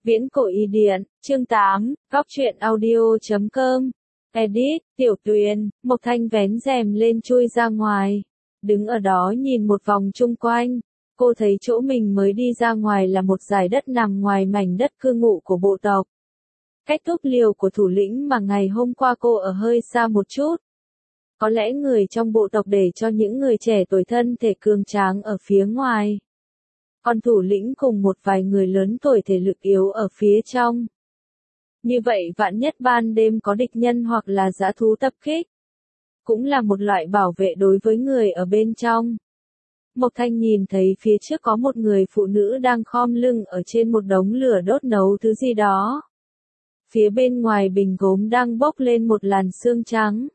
Viễn cổ y điện, chương 8, góc truyện audio.com. Edit, Tiểu Tuyền, Mộc Thanh vén rèm lên chui ra ngoài. Đứng ở đó nhìn một vòng chung quanh. Cô thấy chỗ mình mới đi ra ngoài là một dải đất nằm ngoài mảnh đất cư ngụ của bộ tộc. Cách túp liều của thủ lĩnh mà ngày hôm qua cô ở hơi xa một chút. Có lẽ người trong bộ tộc để cho những người trẻ tuổi thân thể cường tráng ở phía ngoài. Còn thủ lĩnh cùng một vài người lớn tuổi thể lực yếu ở phía trong. Như vậy vạn nhất ban đêm có địch nhân hoặc là dã thú tập kích. Cũng là một loại bảo vệ đối với người ở bên trong. Mộc Thanh nhìn thấy phía trước có một người phụ nữ đang khom lưng ở trên một đống lửa đốt nấu thứ gì đó. Phía bên ngoài bình gốm đang bốc lên một làn sương trắng.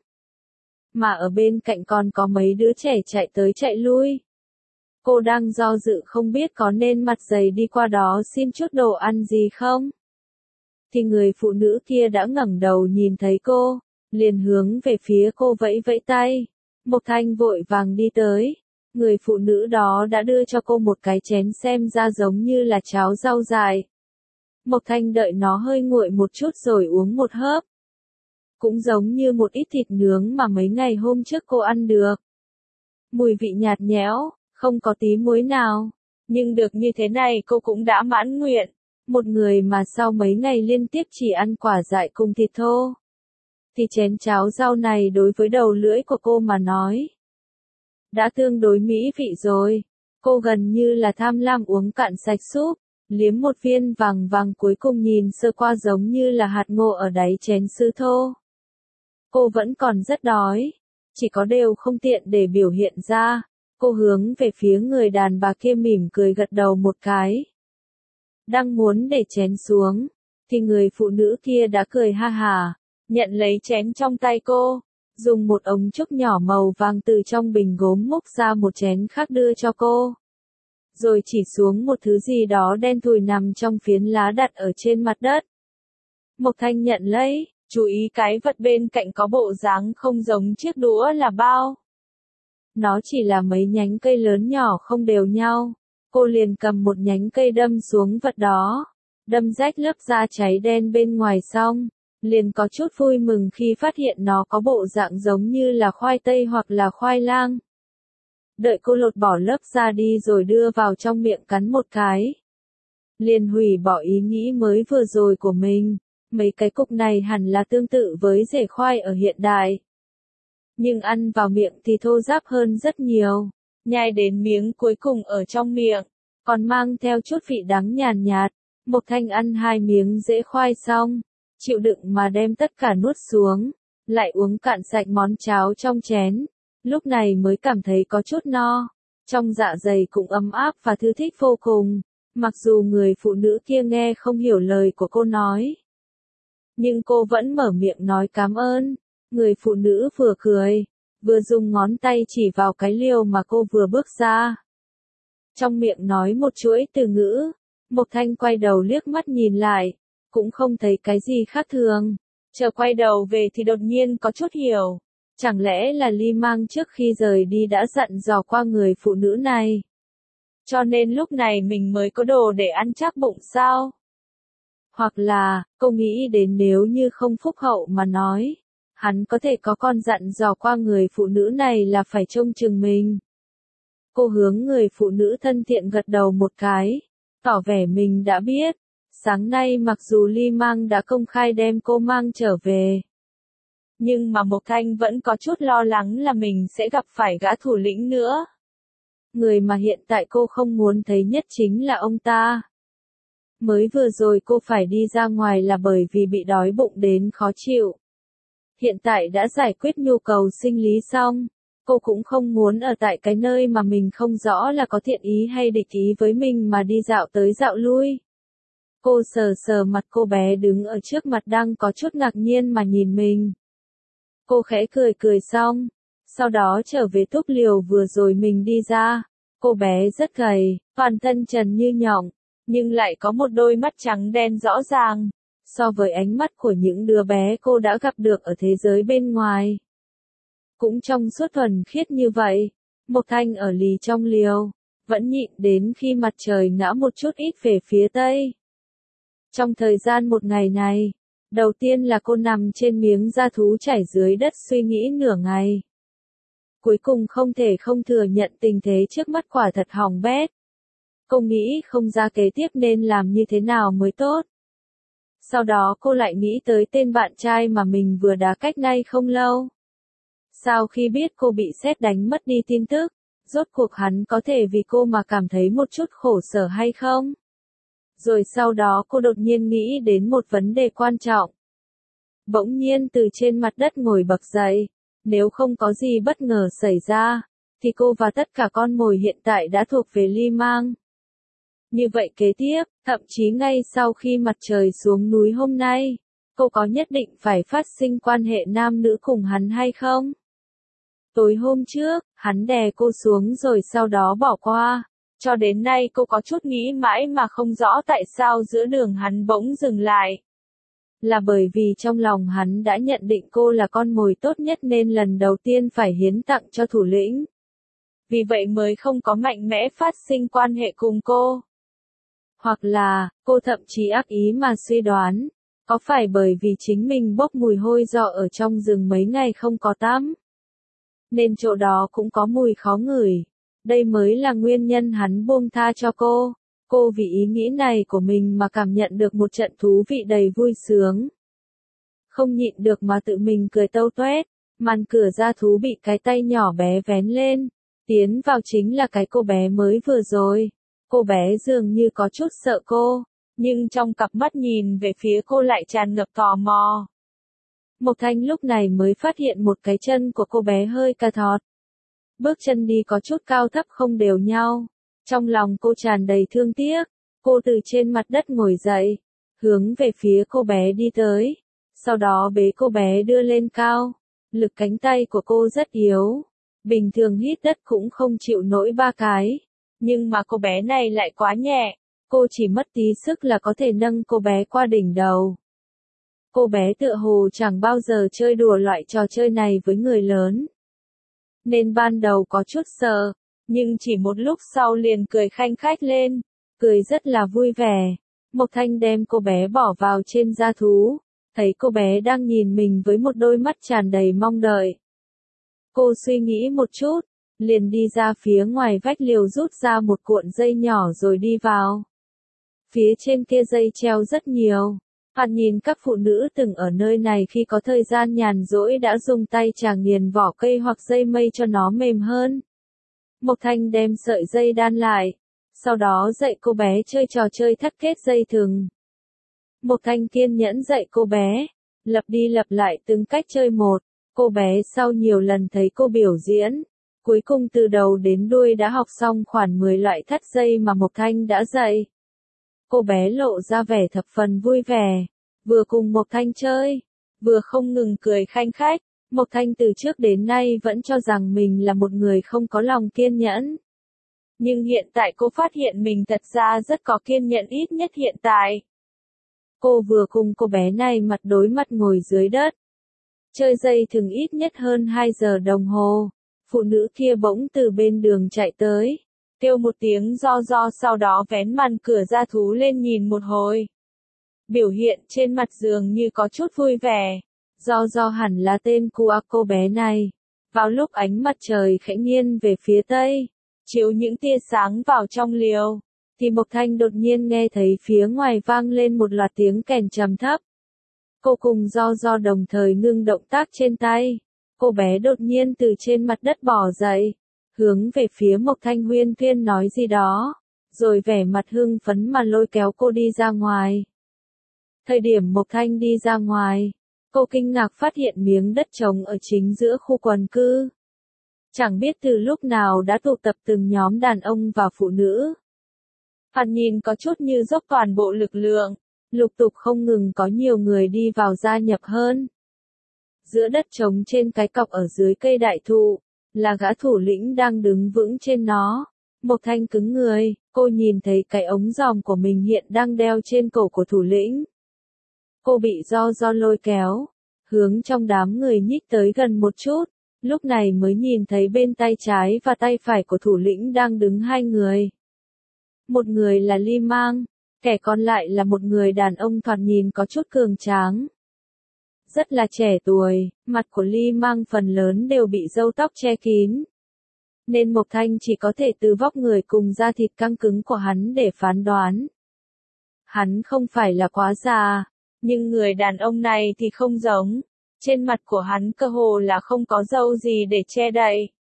Mà ở bên cạnh còn có mấy đứa trẻ chạy tới chạy lui. Cô đang do dự không biết có nên mặt dày đi qua đó xin chút đồ ăn gì không. Thì người phụ nữ kia đã ngẩng đầu nhìn thấy cô, liền hướng về phía cô vẫy vẫy tay. Mộc Thanh vội vàng đi tới. Người phụ nữ đó đã đưa cho cô một cái chén xem ra giống như là cháo rau dại. Mộc Thanh đợi nó hơi nguội một chút rồi uống một hớp. Cũng giống như một ít thịt nướng mà mấy ngày hôm trước cô ăn được. Mùi vị nhạt nhẽo, không có tí muối nào. Nhưng được như thế này cô cũng đã mãn nguyện. Một người mà sau mấy ngày liên tiếp chỉ ăn quả dại cùng thịt thô. Thì chén cháo rau này đối với đầu lưỡi của cô mà nói. Đã tương đối mỹ vị rồi. Cô gần như là tham lam uống cạn sạch súp. Liếm một viên vàng vàng cuối cùng nhìn sơ qua giống như là hạt ngô ở đáy chén sứ thô. Cô vẫn còn rất đói. Chỉ có điều không tiện để biểu hiện ra. Cô hướng về phía người đàn bà kia mỉm cười gật đầu một cái. Đang muốn để chén xuống, thì người phụ nữ kia đã cười ha hả, nhận lấy chén trong tay cô, dùng một ống trúc nhỏ màu vàng từ trong bình gốm múc ra một chén khác đưa cho cô. Rồi chỉ xuống một thứ gì đó đen thùi nằm trong phiến lá đặt ở trên mặt đất. Mộc Thanh nhận lấy, chú ý cái vật bên cạnh có bộ dáng không giống chiếc đũa là bao. Nó chỉ là mấy nhánh cây lớn nhỏ không đều nhau. Cô liền cầm một nhánh cây đâm xuống vật đó. Đâm rách lớp da cháy đen bên ngoài xong. Liền có chút vui mừng khi phát hiện nó có bộ dạng giống như là khoai tây hoặc là khoai lang. Đợi cô lột bỏ lớp da đi rồi đưa vào trong miệng cắn một cái. Liền hủy bỏ ý nghĩ mới vừa rồi của mình. Mấy cái cục này hẳn là tương tự với rễ khoai ở hiện đại. Nhưng ăn vào miệng thì thô ráp hơn rất nhiều. Nhai đến miếng cuối cùng ở trong miệng, còn mang theo chút vị đắng nhàn nhạt. Mộc Thanh ăn 2 miếng rễ khoai xong, chịu đựng mà đem tất cả nuốt xuống, lại uống cạn sạch món cháo trong chén. Lúc này mới cảm thấy có chút no, trong dạ dày cũng ấm áp và thư thích vô cùng. Mặc dù người phụ nữ kia nghe không hiểu lời của cô nói, nhưng cô vẫn mở miệng nói cảm ơn. Người phụ nữ vừa cười, vừa dùng ngón tay chỉ vào cái liều mà cô vừa bước ra. Trong miệng nói một chuỗi từ ngữ. Mộc Thanh quay đầu liếc mắt nhìn lại, cũng không thấy cái gì khác thường. Chờ quay đầu về thì đột nhiên có chút hiểu. Chẳng lẽ là Ly Mang trước khi rời đi đã dặn dò qua người phụ nữ này. Cho nên lúc này mình mới có đồ để ăn chắc bụng sao? Hoặc là, cô nghĩ đến nếu như không phúc hậu mà nói. Hắn có thể có con dặn dò qua người phụ nữ này là phải trông chừng mình. Cô hướng người phụ nữ thân thiện gật đầu một cái, tỏ vẻ mình đã biết. Sáng nay mặc dù Ly Mang đã công khai đem cô mang trở về. Nhưng mà Mộc Thanh vẫn có chút lo lắng là mình sẽ gặp phải gã thủ lĩnh nữa. Người mà hiện tại cô không muốn thấy nhất chính là ông ta. Mới vừa rồi cô phải đi ra ngoài là bởi vì bị đói bụng đến khó chịu. Hiện tại đã giải quyết nhu cầu sinh lý xong, cô cũng không muốn ở tại cái nơi mà mình không rõ là có thiện ý hay địch ý với mình mà đi dạo tới dạo lui. Cô sờ sờ mặt cô bé đứng ở trước mặt đang có chút ngạc nhiên mà nhìn mình. Cô khẽ cười cười xong, sau đó trở về túp liều vừa rồi mình đi ra. Cô bé rất gầy, toàn thân trần như nhộng, nhưng lại có một đôi mắt trắng đen rõ ràng. So với ánh mắt của những đứa bé cô đã gặp được ở thế giới bên ngoài. Cũng trong suốt thuần khiết như vậy, Mộc Thanh ở lì trong liều, vẫn nhịn đến khi mặt trời ngã một chút ít về phía tây. Trong thời gian một ngày này, đầu tiên là cô nằm trên miếng da thú chảy dưới đất suy nghĩ nửa ngày. Cuối cùng không thể không thừa nhận tình thế trước mắt quả thật hỏng bét. Cô nghĩ không ra kế tiếp nên làm như thế nào mới tốt. Sau đó cô lại nghĩ tới tên bạn trai mà mình vừa đá cách nay không lâu. Sau khi biết cô bị sét đánh mất đi tin tức, rốt cuộc hắn có thể vì cô mà cảm thấy một chút khổ sở hay không? Rồi sau đó cô đột nhiên nghĩ đến một vấn đề quan trọng. Bỗng nhiên từ trên mặt đất ngồi bật dậy, nếu không có gì bất ngờ xảy ra, thì cô và tất cả con mồi hiện tại đã thuộc về Ly Mang. Như vậy kế tiếp, thậm chí ngay sau khi mặt trời xuống núi hôm nay, cô có nhất định phải phát sinh quan hệ nam nữ cùng hắn hay không? Tối hôm trước, hắn đè cô xuống rồi sau đó bỏ qua. Cho đến nay cô có chút nghĩ mãi mà không rõ tại sao giữa đường hắn bỗng dừng lại. Là bởi vì trong lòng hắn đã nhận định cô là con mồi tốt nhất nên lần đầu tiên phải hiến tặng cho thủ lĩnh. Vì vậy mới không có mạnh mẽ phát sinh quan hệ cùng cô. Hoặc là, cô thậm chí ác ý mà suy đoán, có phải bởi vì chính mình bốc mùi hôi do ở trong rừng mấy ngày không có tắm, nên chỗ đó cũng có mùi khó ngửi. Đây mới là nguyên nhân hắn buông tha cho cô. Cô vì ý nghĩ này của mình mà cảm nhận được một trận thú vị đầy vui sướng. Không nhịn được mà tự mình cười tâu tuét, màn cửa da thú bị cái tay nhỏ bé vén lên. Tiến vào chính là cái cô bé mới vừa rồi. Cô bé dường như có chút sợ cô, nhưng trong cặp mắt nhìn về phía cô lại tràn ngập tò mò. Mộc Thanh lúc này mới phát hiện một cái chân của cô bé hơi cà thọt. Bước chân đi có chút cao thấp không đều nhau. Trong lòng cô tràn đầy thương tiếc. Cô từ trên mặt đất ngồi dậy, hướng về phía cô bé đi tới. Sau đó bế cô bé đưa lên cao. Lực cánh tay của cô rất yếu. Bình thường hít đất cũng không chịu nổi 3 cái. Nhưng mà cô bé này lại quá nhẹ. Cô chỉ mất tí sức là có thể nâng cô bé qua đỉnh đầu. Cô bé tựa hồ chẳng bao giờ chơi đùa loại trò chơi này với người lớn. Nên ban đầu có chút sợ, nhưng chỉ một lúc sau liền cười khanh khách lên, cười rất là vui vẻ. Mộc Thanh đem cô bé bỏ vào trên da thú, thấy cô bé đang nhìn mình với một đôi mắt tràn đầy mong đợi. Cô suy nghĩ một chút, liền đi ra phía ngoài vách liều rút ra một cuộn dây nhỏ rồi đi vào. Phía trên kia dây treo rất nhiều. Hắn nhìn các phụ nữ từng ở nơi này khi có thời gian nhàn rỗi đã dùng tay chàng nghiền vỏ cây hoặc dây mây cho nó mềm hơn. Mộc Thanh đem sợi dây đan lại, sau đó dạy cô bé chơi trò chơi thắt kết dây thừng. Mộc Thanh kiên nhẫn dạy cô bé, lặp đi lặp lại từng cách chơi một. Cô bé sau nhiều lần thấy cô biểu diễn, cuối cùng từ đầu đến đuôi đã học xong khoảng 10 loại thắt dây mà Mộc Thanh đã dạy. Cô bé lộ ra vẻ thập phần vui vẻ, vừa cùng Mộc Thanh chơi, vừa không ngừng cười khanh khách. Mộc Thanh từ trước đến nay vẫn cho rằng mình là một người không có lòng kiên nhẫn. Nhưng hiện tại cô phát hiện mình thật ra rất có kiên nhẫn, ít nhất hiện tại. Cô vừa cùng cô bé này mặt đối mặt ngồi dưới đất. Chơi dây thừng ít nhất hơn 2 giờ đồng hồ. Phụ nữ kia bỗng từ bên đường chạy tới. Kêu một tiếng do sau đó vén màn cửa da thú lên nhìn một hồi. Biểu hiện trên mặt dường như có chút vui vẻ. Do hẳn là tên của cô bé này. Vào lúc ánh mặt trời khẽ nghiêng về phía tây, chiếu những tia sáng vào trong liều, thì Mộc Thanh đột nhiên nghe thấy phía ngoài vang lên một loạt tiếng kèn trầm thấp. Cô cùng do đồng thời ngưng động tác trên tay. Cô bé đột nhiên từ trên mặt đất bò dậy, hướng về phía Mộc Thanh huyên thuyên nói gì đó, rồi vẻ mặt hưng phấn mà lôi kéo cô đi ra ngoài. Thời điểm Mộc Thanh đi ra ngoài, cô kinh ngạc phát hiện miếng đất trống ở chính giữa khu quần cư. Chẳng biết từ lúc nào đã tụ tập từng nhóm đàn ông và phụ nữ. Hắn nhìn có chút như dốc toàn bộ lực lượng, lục tục không ngừng có nhiều người đi vào gia nhập hơn. Giữa đất trống trên cái cọc ở dưới cây đại thụ, là gã thủ lĩnh đang đứng vững trên nó. Mộc Thanh cứng người, cô nhìn thấy cái ống dòm của mình hiện đang đeo trên cổ của thủ lĩnh. Cô bị do lôi kéo, hướng trong đám người nhích tới gần một chút, lúc này mới nhìn thấy bên tay trái và tay phải của thủ lĩnh đang đứng 2 người. Một người là Ly Mang, Kẻ còn lại là một người đàn ông thoạt nhìn có chút cường tráng. Rất là trẻ tuổi, mặt của Ly Mang phần lớn đều bị râu tóc che kín. Nên Mộc Thanh chỉ có thể từ vóc người cùng da thịt căng cứng của hắn để phán đoán. Hắn không phải là quá già, nhưng người đàn ông này thì không giống. Trên mặt của hắn cơ hồ là không có râu gì để che đậy.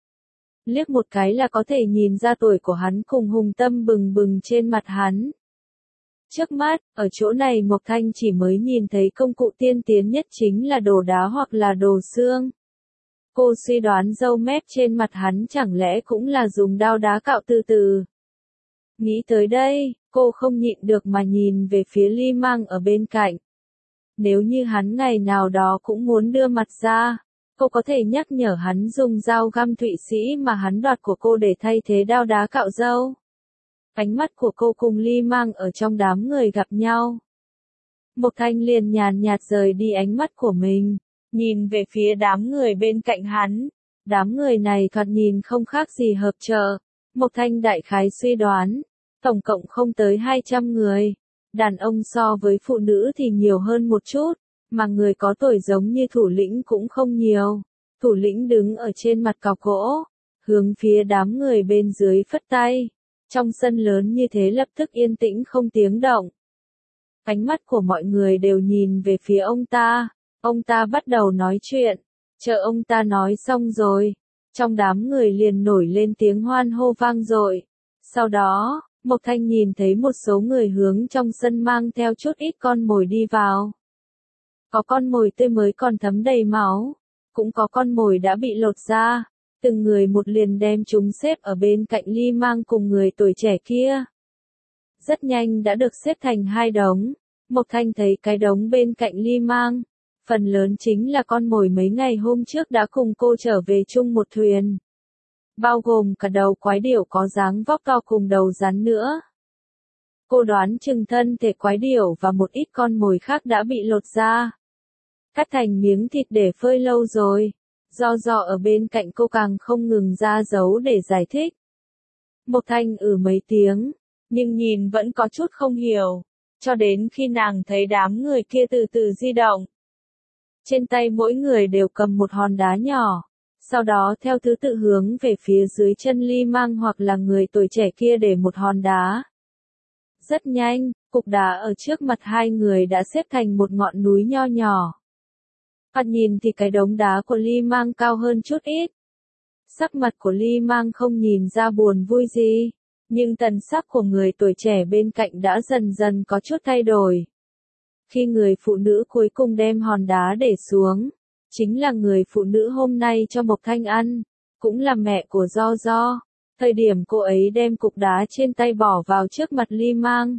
Liếc một cái là có thể nhìn ra tuổi của hắn cùng hùng tâm bừng bừng trên mặt hắn. Trước mắt, ở chỗ này Mộc Thanh chỉ mới nhìn thấy công cụ tiên tiến nhất chính là đồ đá hoặc là đồ xương. Cô suy đoán râu mép trên mặt hắn chẳng lẽ cũng là dùng đao đá cạo từ từ. Nghĩ tới đây, cô không nhịn được mà nhìn về phía Ly Mang ở bên cạnh. Nếu như hắn ngày nào đó cũng muốn đưa mặt ra, cô có thể nhắc nhở hắn dùng dao găm Thụy Sĩ mà hắn đoạt của cô để thay thế đao đá cạo râu. Ánh mắt của cô cùng Ly Mang ở trong đám người gặp nhau. Mộc Thanh liền nhàn nhạt rời đi ánh mắt của mình, nhìn về phía đám người bên cạnh hắn. Đám người này thoạt nhìn không khác gì hợp trợ. Mộc Thanh đại khái suy đoán, tổng cộng không tới 200 người. Đàn ông so với phụ nữ thì nhiều hơn một chút, mà người có tuổi giống như thủ lĩnh cũng không nhiều. Thủ lĩnh đứng ở trên mặt cọc gỗ, hướng phía đám người bên dưới phất tay. Trong sân lớn như thế lập tức yên tĩnh không tiếng động. Ánh mắt của mọi người đều nhìn về phía ông ta bắt đầu nói chuyện, chờ ông ta nói xong rồi. Trong đám người liền nổi lên tiếng hoan hô vang dội. Sau đó, Mộc Thanh nhìn thấy một số người hướng trong sân mang theo chút ít con mồi đi vào. Có con mồi tươi mới còn thấm đầy máu, cũng có con mồi đã bị lột ra. Từng người một liền đem chúng xếp ở bên cạnh Ly Mang cùng người tuổi trẻ kia. Rất nhanh đã được xếp thành hai đống. Mộc Thanh thấy cái đống bên cạnh Ly Mang. Phần lớn chính là con mồi mấy ngày hôm trước đã cùng cô trở về chung một thuyền. Bao gồm cả đầu quái điểu có dáng vóc to cùng đầu rắn nữa. Cô đoán chừng thân thể quái điểu và một ít con mồi khác đã bị lột ra. Cắt thành miếng thịt để phơi lâu rồi. Do ở bên cạnh cô càng không ngừng ra dấu để giải thích. Mộc Thanh mấy tiếng, nhưng nhìn vẫn có chút không hiểu, cho đến khi nàng thấy đám người kia từ từ di động. Trên tay mỗi người đều cầm một hòn đá nhỏ, sau đó theo thứ tự hướng về phía dưới chân Ly Mang hoặc là người tuổi trẻ kia để một hòn đá. Rất nhanh, cục đá ở trước mặt hai người đã xếp thành một ngọn núi nho nhỏ. Thoạt nhìn thì cái đống đá của Ly Mang cao hơn chút ít. Sắc mặt của Ly Mang không nhìn ra buồn vui gì, nhưng thần sắc của người tuổi trẻ bên cạnh đã dần dần có chút thay đổi. Khi người phụ nữ cuối cùng đem hòn đá để xuống, chính là người phụ nữ hôm nay cho Mộc Thanh ăn, cũng là mẹ của Do. Thời điểm cô ấy đem cục đá trên tay bỏ vào trước mặt Ly Mang.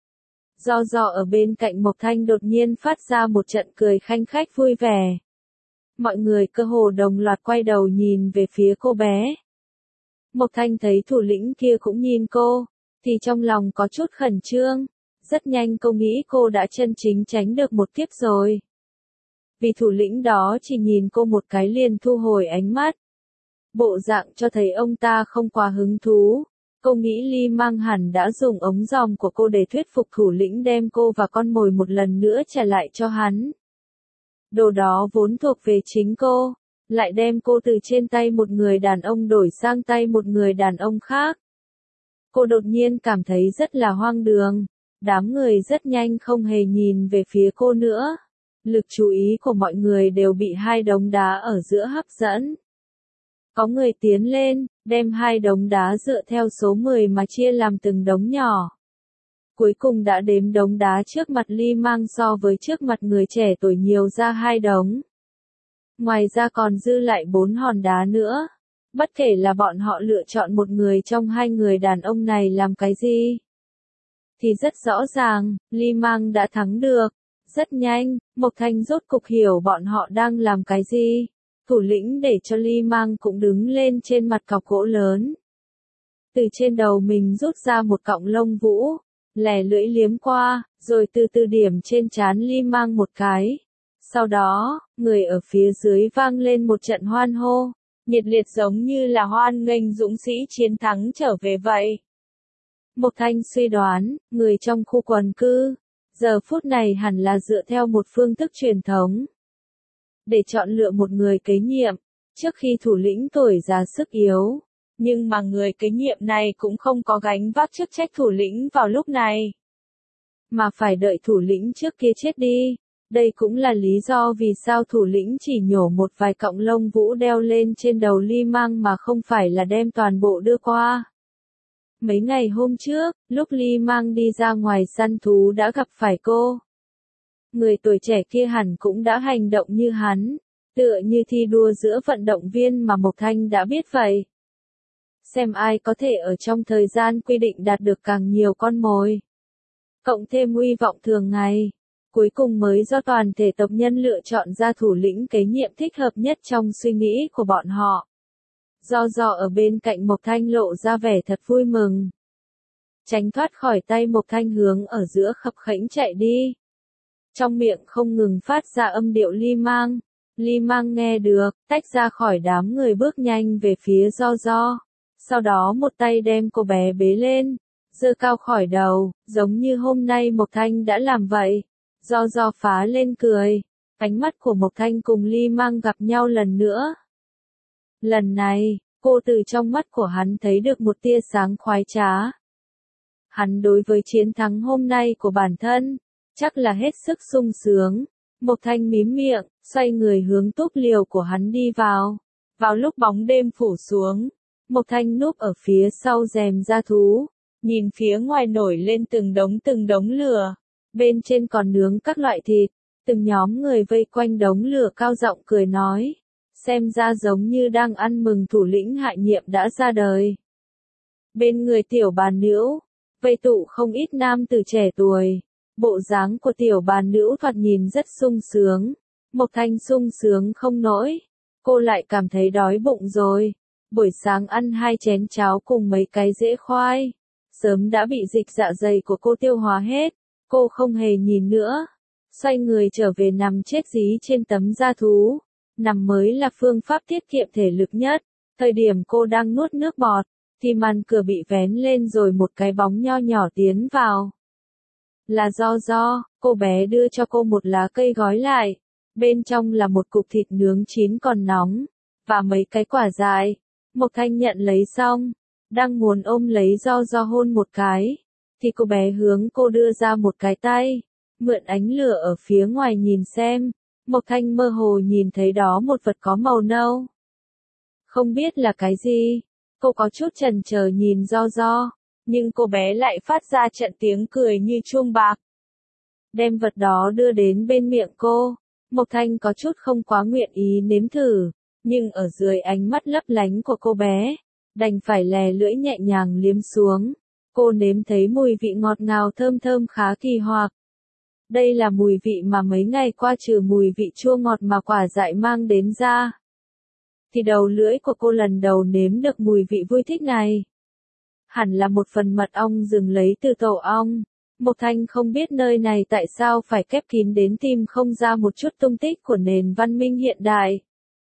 Do ở bên cạnh Mộc Thanh đột nhiên phát ra một trận cười khanh khách vui vẻ. Mọi người cơ hồ đồng loạt quay đầu nhìn về phía cô bé. Mộc Thanh thấy thủ lĩnh kia cũng nhìn cô, thì trong lòng có chút khẩn trương. Rất nhanh cô nghĩ cô đã chân chính tránh được một kiếp rồi. Vì thủ lĩnh đó chỉ nhìn cô một cái liền thu hồi ánh mắt. Bộ dạng cho thấy ông ta không quá hứng thú. Cô nghĩ Ly Mang hẳn đã dùng ống dòm của cô để thuyết phục thủ lĩnh đem cô và con mồi một lần nữa trả lại cho hắn. Đồ đó vốn thuộc về chính cô, lại đem cô từ trên tay một người đàn ông đổi sang tay một người đàn ông khác. Cô đột nhiên cảm thấy rất là hoang đường. Đám người rất nhanh không hề nhìn về phía cô nữa. Lực chú ý của mọi người đều bị hai đống đá ở giữa hấp dẫn. Có người tiến lên, đem hai đống đá dựa theo số 10 mà chia làm từng đống nhỏ. Cuối cùng đã đếm đống đá trước mặt Ly Mang so với trước mặt người trẻ tuổi nhiều ra hai đống. Ngoài ra còn dư lại 4 hòn đá nữa. Bất kể là bọn họ lựa chọn một người trong hai người đàn ông này làm cái gì, thì rất rõ ràng, Ly Mang đã thắng được. Rất nhanh, Mộc Thanh rốt cục hiểu bọn họ đang làm cái gì. Thủ lĩnh để cho Ly Mang cũng đứng lên trên mặt cọc gỗ lớn. Từ trên đầu mình rút ra một cọng lông vũ, lẻ lưỡi liếm qua, rồi từ từ điểm trên trán Ly Mang một cái. Sau đó, người ở phía dưới vang lên một trận hoan hô, nhiệt liệt giống như là hoan nghênh dũng sĩ chiến thắng trở về vậy. Mộc Thanh suy đoán, người trong khu quần cư, giờ phút này hẳn là dựa theo một phương thức truyền thống. Để chọn lựa một người kế nhiệm, trước khi thủ lĩnh tuổi già sức yếu. Nhưng mà người kế nhiệm này cũng không có gánh vác chức trách thủ lĩnh vào lúc này. Mà phải đợi thủ lĩnh trước kia chết đi. Đây cũng là lý do vì sao thủ lĩnh chỉ nhổ một vài cọng lông vũ đeo lên trên đầu Ly Mang mà không phải là đem toàn bộ đưa qua. Mấy ngày hôm trước, lúc Ly Mang đi ra ngoài săn thú đã gặp phải cô. Người tuổi trẻ kia hẳn cũng đã hành động như hắn, tựa như thi đua giữa vận động viên mà Mộc Thanh đã biết vậy. Xem ai có thể ở trong thời gian quy định đạt được càng nhiều con mồi. Cộng thêm hy vọng thường ngày. Cuối cùng mới do toàn thể tộc nhân lựa chọn ra thủ lĩnh kế nhiệm thích hợp nhất trong suy nghĩ của bọn họ. Do ở bên cạnh Mộc Thanh lộ ra vẻ thật vui mừng. Tránh thoát khỏi tay Mộc Thanh hướng ở giữa khập khẽnh chạy đi. Trong miệng không ngừng phát ra âm điệu Ly Mang. Ly Mang nghe được, tách ra khỏi đám người bước nhanh về phía Do. Sau đó một tay đem cô bé bế lên, giơ cao khỏi đầu, giống như hôm nay Mộc Thanh đã làm vậy. Do phá lên cười, ánh mắt của Mộc Thanh cùng Ly Mang gặp nhau lần nữa. Lần này, cô từ trong mắt của hắn thấy được một tia sáng khoái trá. Hắn đối với chiến thắng hôm nay của bản thân, chắc là hết sức sung sướng. Mộc Thanh mím miệng, xoay người hướng túp liều của hắn đi vào. Vào lúc bóng đêm phủ xuống, Mộc Thanh núp ở phía sau rèm da thú, nhìn phía ngoài nổi lên từng đống lửa. Bên trên còn nướng các loại thịt, từng nhóm người vây quanh đống lửa cao giọng cười nói, xem ra giống như đang ăn mừng thủ lĩnh hạ nhiệm đã ra đời. Bên người tiểu bà nữ, vây tụ không ít nam tử trẻ tuổi, bộ dáng của tiểu bà nữ thoạt nhìn rất sung sướng, Mộc Thanh sung sướng không nổi, cô lại cảm thấy đói bụng rồi, buổi sáng ăn 2 chén cháo cùng mấy cái rễ khoai, sớm đã bị dịch dạ dày của cô tiêu hóa hết. Cô không hề nhìn nữa, xoay người trở về nằm chết dí trên tấm da thú, nằm mới là phương pháp tiết kiệm thể lực nhất. Thời điểm cô đang nuốt nước bọt, thì màn cửa bị vén lên rồi một cái bóng nho nhỏ tiến vào. Là Do, cô bé đưa cho cô một lá cây gói lại, bên trong là một cục thịt nướng chín còn nóng, và mấy cái quả dại. Mộc Thanh nhận lấy xong, đang muốn ôm lấy Do hôn một cái. Thì cô bé hướng cô đưa ra một cái tay, mượn ánh lửa ở phía ngoài nhìn xem, Mộc Thanh mơ hồ nhìn thấy đó một vật có màu nâu. Không biết là cái gì, cô có chút chần chờ nhìn Do, nhưng cô bé lại phát ra trận tiếng cười như chuông bạc. Đem vật đó đưa đến bên miệng cô, Mộc Thanh có chút không quá nguyện ý nếm thử, nhưng ở dưới ánh mắt lấp lánh của cô bé, đành phải lè lưỡi nhẹ nhàng liếm xuống. Cô nếm thấy mùi vị ngọt ngào thơm thơm khá kỳ hoặc. Đây là mùi vị mà mấy ngày qua trừ mùi vị chua ngọt mà quả dại mang đến ra. Thì đầu lưỡi của cô lần đầu nếm được mùi vị vui thích này. Hẳn là một phần mật ong rừng lấy từ tổ ong. Mộc Thanh không biết nơi này tại sao phải khép kín đến tìm không ra một chút tung tích của nền văn minh hiện đại.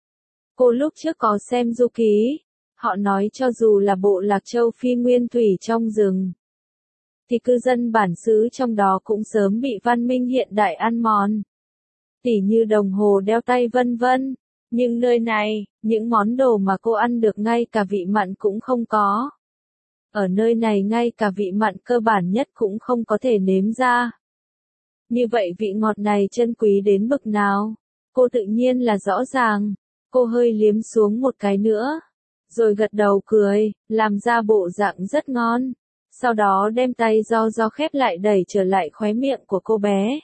Cô lúc trước có xem du ký. Họ nói cho dù là bộ lạc châu Phi nguyên thủy trong rừng, thì cư dân bản xứ trong đó cũng sớm bị văn minh hiện đại ăn mòn. Tỉ như đồng hồ đeo tay vân vân. Nhưng nơi này, những món đồ mà cô ăn được ngay cả vị mặn cũng không có. Ở nơi này ngay cả vị mặn cơ bản nhất cũng không có thể nếm ra. Như vậy vị ngọt này chân quý đến bực nào? Cô tự nhiên là rõ ràng. Cô hơi liếm xuống một cái nữa. Rồi gật đầu cười, làm ra bộ dạng rất ngon. Sau đó đem tay Do khép lại đẩy trở lại khóe miệng của cô bé.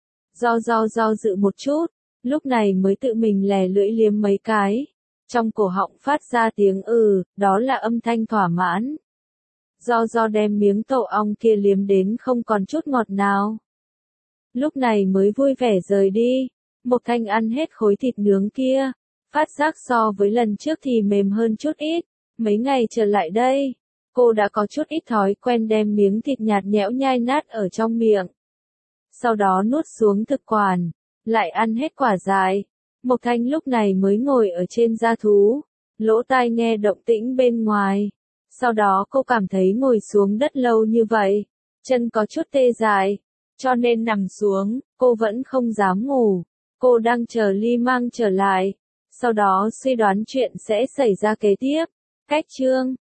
Do dự một chút, lúc này mới tự mình lè lưỡi liếm mấy cái. Trong cổ họng phát ra tiếng đó là âm thanh thỏa mãn. Do đem miếng tổ ong kia liếm đến không còn chút ngọt nào. Lúc này mới vui vẻ rời đi. Mộc Thanh ăn hết khối thịt nướng kia. Phát giác so với lần trước thì mềm hơn chút ít. Mấy ngày trở lại đây, cô đã có chút ít thói quen đem miếng thịt nhạt nhẽo nhai nát ở trong miệng. Sau đó nuốt xuống thực quản, lại ăn hết quả dại. Mộc Thanh lúc này mới ngồi ở trên da thú, lỗ tai nghe động tĩnh bên ngoài. Sau đó cô cảm thấy ngồi xuống đất lâu như vậy, chân có chút tê dại, cho nên nằm xuống, cô vẫn không dám ngủ. Cô đang chờ Ly Mang trở lại, sau đó suy đoán chuyện sẽ xảy ra kế tiếp. Cách chương